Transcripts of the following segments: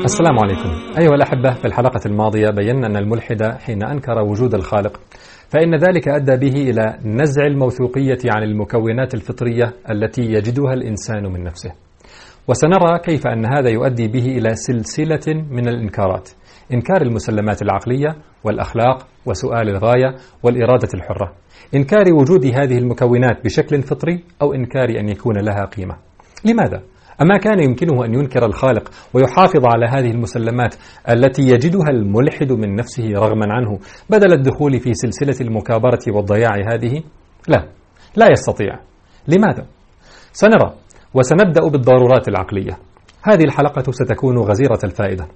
السلام عليكم. أيها الأحبة، في الحلقة الماضية بينا أن الملحد حين أنكر وجود الخالق فإن ذلك أدى به إلى نزع الموثوقية عن المكونات الفطرية التي يجدها الإنسان من نفسه، وسنرى كيف أن هذا يؤدي به إلى سلسلة من الإنكارات: إنكار المسلمات العقلية والأخلاق وسؤال الغاية والإرادة الحرة، إنكار وجود هذه المكونات بشكل فطري أو إنكار أن يكون لها قيمة. لماذا؟ أما كان يمكنه أن ينكر الخالق ويحافظ على هذه المسلمات التي يجدها الملحد من نفسه رغما عنه بدل الدخول في سلسلة المكابرة والضياع هذه؟ لا يستطيع. لماذا؟ سنرى، وسنبدأ بالضرورات العقلية. هذه الحلقة ستكون غزيرة الفائدة،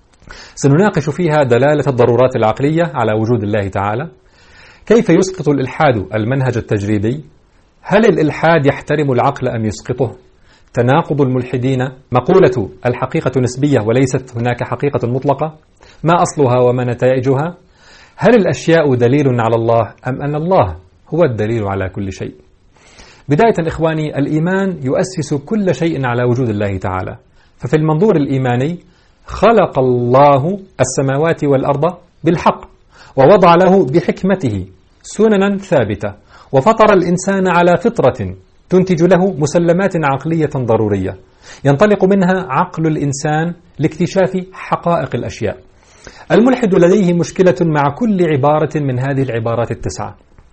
سنناقش فيها دلالة الضرورات العقلية على وجود الله تعالى، كيف يسقط الإلحاد المنهج التجريبي، هل الإلحاد يحترم العقل أم يسقطه، تناقض الملحدين، مقولة الحقيقة نسبية وليست هناك حقيقة مطلقة، ما أصلها وما نتائجها، هل الأشياء دليل على الله أم أن الله هو الدليل على كل شيء. بداية إخواني، الإيمان يؤسس كل شيء على وجود الله تعالى، ففي المنظور الإيماني خلق الله السماوات والأرض بالحق ووضع له بحكمته سننا ثابتة، وفطر الإنسان على فطرة تنتج له مسلمات عقلية ضرورية ينطلق منها عقل الإنسان لاكتشاف حقائق الأشياء. الملحد لديه مشكلة مع كل عبارة من هذه العبارات التسعة: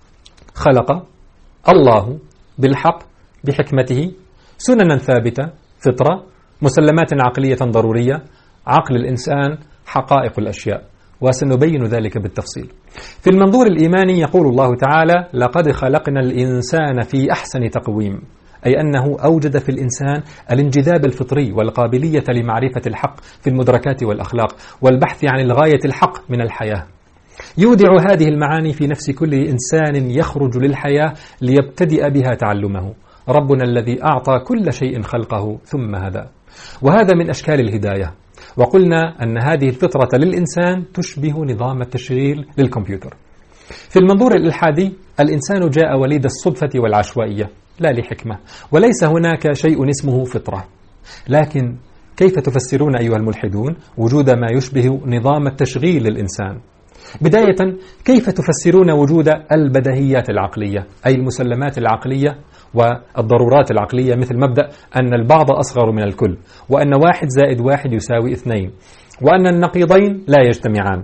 خلق الله بالحق بحكمته سننا ثابتة، فطرة، مسلمات عقلية ضرورية، عقل الإنسان، حقائق الأشياء، وسنبين ذلك بالتفصيل. في المنظور الإيماني يقول الله تعالى: لقد خلقنا الإنسان في أحسن تقويم، أي أنه أوجد في الإنسان الانجذاب الفطري والقابلية لمعرفة الحق في المدركات والأخلاق والبحث عن الغاية الحق من الحياة. يودع هذه المعاني في نفس كل إنسان يخرج للحياة ليبتدئ بها تعلمه: ربنا الذي أعطى كل شيء خلقه ثم هدى. وهذا من أشكال الهداية. وقلنا أن هذه الفطرة للإنسان تشبه نظام التشغيل للكمبيوتر. في المنظور الإلحادي الإنسان جاء وليد الصدفة والعشوائية لا لحكمة، وليس هناك شيء اسمه فطرة. لكن كيف تفسرون أيها الملحدون وجود ما يشبه نظام التشغيل للإنسان؟ بداية، كيف تفسرون وجود البديهيات العقلية، أي المسلمات العقلية والضرورات العقلية، مثل مبدأ أن البعض أصغر من الكل، وأن 1 زائد 1 يساوي 2، وأن النقيضين لا يجتمعان،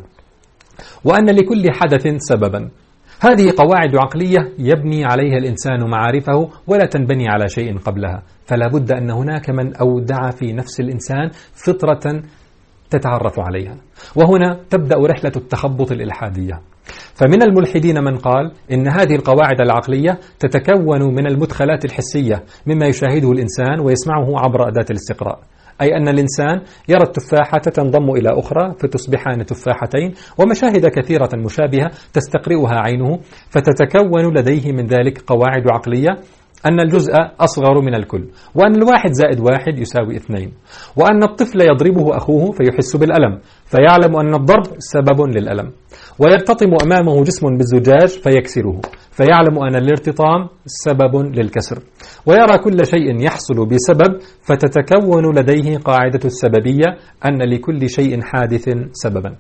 وأن لكل حدث سببا؟ هذه قواعد عقلية يبني عليها الإنسان معارفه ولا تنبني على شيء قبلها، فلا بد أن هناك من أودع في نفس الإنسان فطرة تتعرف عليها. وهنا تبدأ رحلة التخبط الإلحادية. فمن الملحدين من قال إن هذه القواعد العقلية تتكون من المدخلات الحسية مما يشاهده الإنسان ويسمعه عبر أداة الاستقراء، أي أن الإنسان يرى التفاحة تنضم إلى أخرى فتصبحان تفاحتين، ومشاهد كثيرة مشابهة تستقرئها عينه، فتتكون لديه من ذلك قواعد عقلية: أن الجزء أصغر من الكل، وأن 1 زائد 1 يساوي 2، وأن الطفل يضربه أخوه فيحس بالألم فيعلم أن الضرب سبب للألم، ويرتطم أمامه جسم بالزجاج فيكسره فيعلم أن الارتطام سبب للكسر، ويرى كل شيء يحصل بسبب فتتكون لديه قاعدة السببية: أن لكل شيء حادث سببا.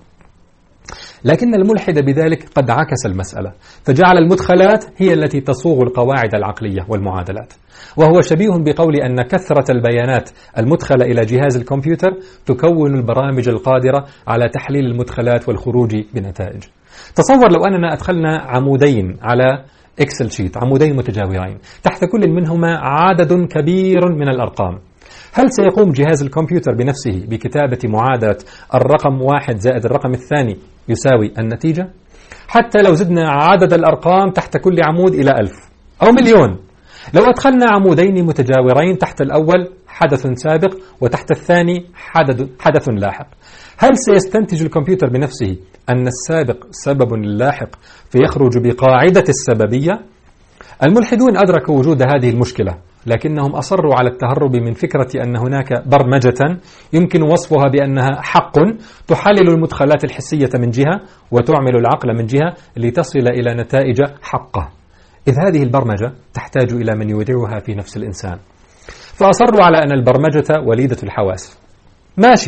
لكن الملحد بذلك قد عكس المسألة، فجعل المدخلات هي التي تصوغ القواعد العقلية والمعادلات، وهو شبيه بقول أن كثرة البيانات المدخلة إلى جهاز الكمبيوتر تكون البرامج القادرة على تحليل المدخلات والخروج بنتائج. تصور لو أننا أدخلنا عمودين على إكسل شيت، عمودين متجاورين تحت كل منهما عدد كبير من الأرقام، هل سيقوم جهاز الكمبيوتر بنفسه بكتابة معادلة الرقم 1 زائد الرقم الثاني يساوي النتيجة؟ حتى لو زدنا عدد الأرقام تحت كل عمود إلى 1000 أو مليون، لو أدخلنا عمودين متجاورين تحت الأول حدث سابق وتحت الثاني حدث لاحق، هل سيستنتج الكمبيوتر بنفسه أن السابق سبب للاحق فيخرج بقاعدة السببية؟ الملحدون أدركوا وجود هذه المشكلة، لكنهم أصروا على التهرب من فكرة أن هناك برمجة يمكن وصفها بأنها حق تحلل المدخلات الحسية من جهة وتعمل العقل من جهة لتصل إلى نتائج حقة، إذ هذه البرمجة تحتاج إلى من يودعها في نفس الإنسان. فأصروا على أن البرمجة وليدة الحواس. ماشي،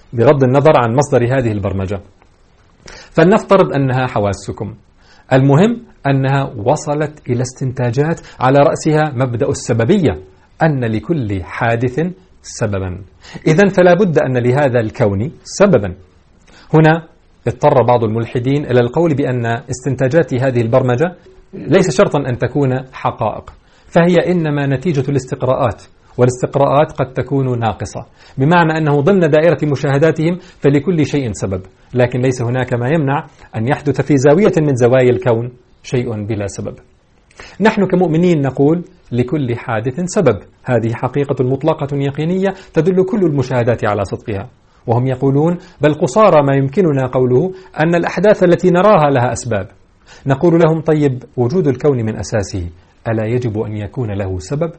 بغض النظر عن مصدر هذه البرمجة. فلنفترض أنها حواسكم، المهم أنها وصلت إلى استنتاجات على رأسها مبدأ السببية، أن لكل حادث سببا، إذن فلا بد أن لهذا الكون سببا. هنا اضطر بعض الملحدين إلى القول بأن استنتاجات هذه البرمجة ليس شرطا أن تكون حقائق، فهي إنما نتيجة الاستقراءات، والاستقراءات قد تكون ناقصة، بمعنى أنه ضمن دائرة مشاهداتهم فلكل شيء سبب، لكن ليس هناك ما يمنع أن يحدث في زاوية من زوايا الكون شيء بلا سبب. نحن كمؤمنين نقول لكل حادث سبب، هذه حقيقة مطلقة يقينية تدل كل المشاهدات على صدقها. وهم يقولون بل قصارى ما يمكننا قوله أن الأحداث التي نراها لها أسباب. نقول لهم طيب وجود الكون من أساسه ألا يجب أن يكون له سبب؟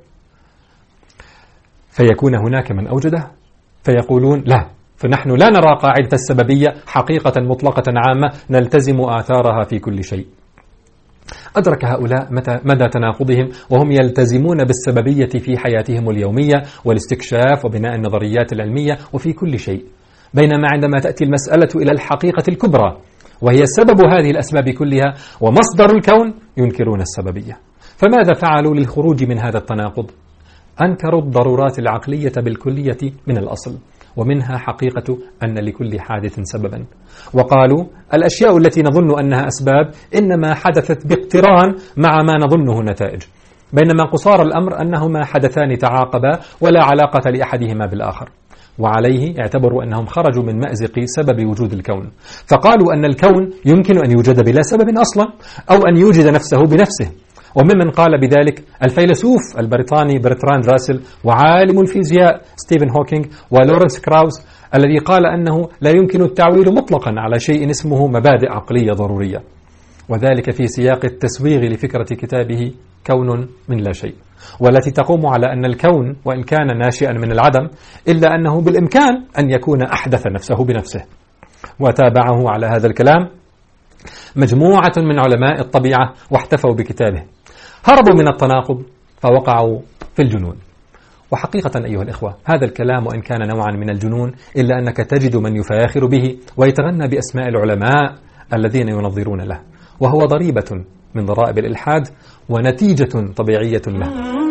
فيكون هناك من أوجده؟ فيقولون لا، فنحن لا نرى قاعدة السببية حقيقة مطلقة عامة نلتزم آثارها في كل شيء. أدرك هؤلاء مدى تناقضهم، وهم يلتزمون بالسببية في حياتهم اليومية والاستكشاف وبناء النظريات العلمية وفي كل شيء، بينما عندما تأتي المسألة إلى الحقيقة الكبرى وهي سبب هذه الأسباب كلها ومصدر الكون ينكرون السببية. فماذا فعلوا للخروج من هذا التناقض؟ أنكروا الضرورات العقلية بالكلية من الأصل، ومنها حقيقة أن لكل حادث سببا، وقالوا الأشياء التي نظن أنها أسباب إنما حدثت باقتران مع ما نظنه نتائج، بينما قصار الأمر أنهما حدثان تعاقبا ولا علاقة لأحدهما بالآخر. وعليه اعتبروا أنهم خرجوا من مأزق سبب وجود الكون، فقالوا أن الكون يمكن أن يوجد بلا سبب أصلا، أو أن يوجد نفسه بنفسه. وممن قال بذلك الفيلسوف البريطاني برتراند راسل، وعالم الفيزياء ستيفن هوكينج، ولورنس كراوس الذي قال أنه لا يمكن التعويل مطلقا على شيء اسمه مبادئ عقلية ضرورية، وذلك في سياق التسويغ لفكرة كتابه كون من لا شيء، والتي تقوم على أن الكون وإن كان ناشئا من العدم إلا أنه بالإمكان أن يكون أحدث نفسه بنفسه. وتابعه على هذا الكلام مجموعة من علماء الطبيعة واحتفوا بكتابه، هربوا من التناقض فوقعوا في الجنون. وحقيقة أيها الإخوة هذا الكلام وإن كان نوعا من الجنون إلا أنك تجد من يفاخر به ويتغنى بأسماء العلماء الذين ينظرون له، وهو ضريبة من ضرائب الإلحاد ونتيجة طبيعية له.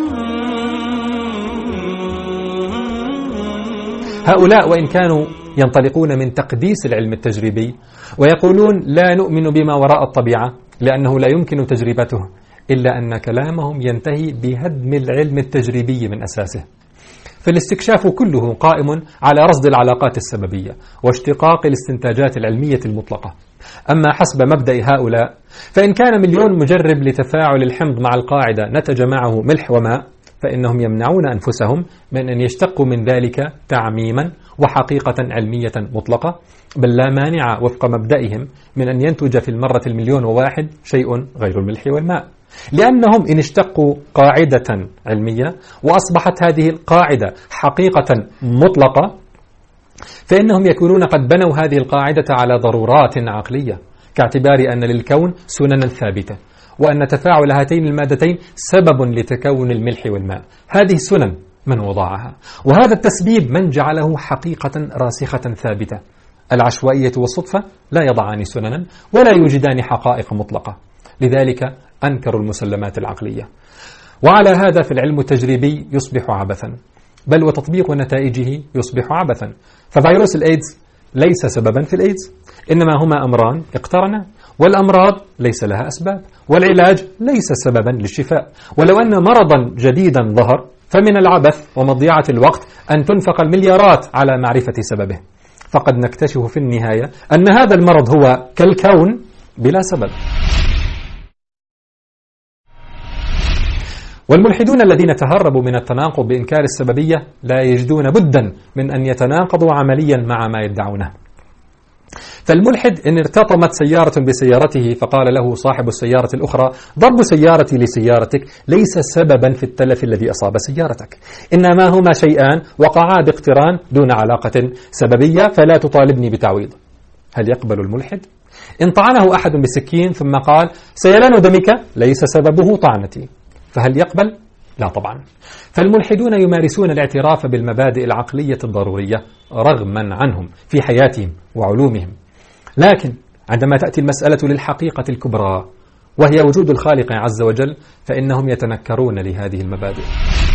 هؤلاء وإن كانوا ينطلقون من تقديس العلم التجريبي ويقولون لا نؤمن بما وراء الطبيعة لأنه لا يمكن تجربته، إلا أن كلامهم ينتهي بهدم العلم التجريبي من أساسه. فالاستكشاف كله قائم على رصد العلاقات السببية واشتقاق الاستنتاجات العلمية المطلقة. أما حسب مبدأ هؤلاء فإن كان مليون مجرب لتفاعل الحمض مع القاعدة نتج معه ملح وماء، فإنهم يمنعون أنفسهم من أن يشتقوا من ذلك تعميما وحقيقة علمية مطلقة، بل لا مانع وفق مبدئهم من أن ينتج في المرة 1,000,001 شيء غير الملح والماء، لأنهم إن اشتقوا قاعدة علمية وأصبحت هذه القاعدة حقيقة مطلقة فإنهم يكونون قد بنوا هذه القاعدة على ضرورات عقلية، كاعتبار أن للكون سننا ثابتة، وأن تفاعل هاتين المادتين سبب لتكون الملح والماء. هذه السنن من وضعها، وهذا التسبيب من جعله حقيقة راسخة ثابتة. العشوائية والصدفة لا يضعان سننا ولا يوجدان حقائق مطلقة، لذلك أنكروا المسلمات العقلية. وعلى هذا في العلم التجريبي يصبح عبثا، بل وتطبيق نتائجه يصبح عبثا. ففيروس الإيدز ليس سببا في الإيدز، إنما هما أمران اقترنا، والأمراض ليس لها أسباب، والعلاج ليس سببا للشفاء. ولو أن مرضا جديدا ظهر فمن العبث ومضيعة الوقت أن تنفق المليارات على معرفة سببه، فقد نكتشف في النهاية أن هذا المرض هو كالكون بلا سبب. والملحدون الذين تهربوا من التناقض بإنكار السببية لا يجدون بدا من أن يتناقضوا عمليا مع ما يدعونه. فالملحد إن ارتطمت سيارة بسيارته فقال له صاحب السيارة الأخرى ضرب سيارتي لسيارتك ليس سببا في التلف الذي أصاب سيارتك، إنما هما شيئان وقعا باقتران دون علاقة سببية، فلا تطالبني بتعويض. هل يقبل الملحد؟ إن طعنه أحد بسكين ثم قال سيلان دمك ليس سببه طعنتي، فهل يقبل؟ لا طبعا. فالملحدون يمارسون الاعتراف بالمبادئ العقلية الضرورية رغما عنهم في حياتهم وعلومهم، لكن عندما تأتي المسألة للحقيقة الكبرى وهي وجود الخالق عز وجل فإنهم يتنكرون لهذه المبادئ.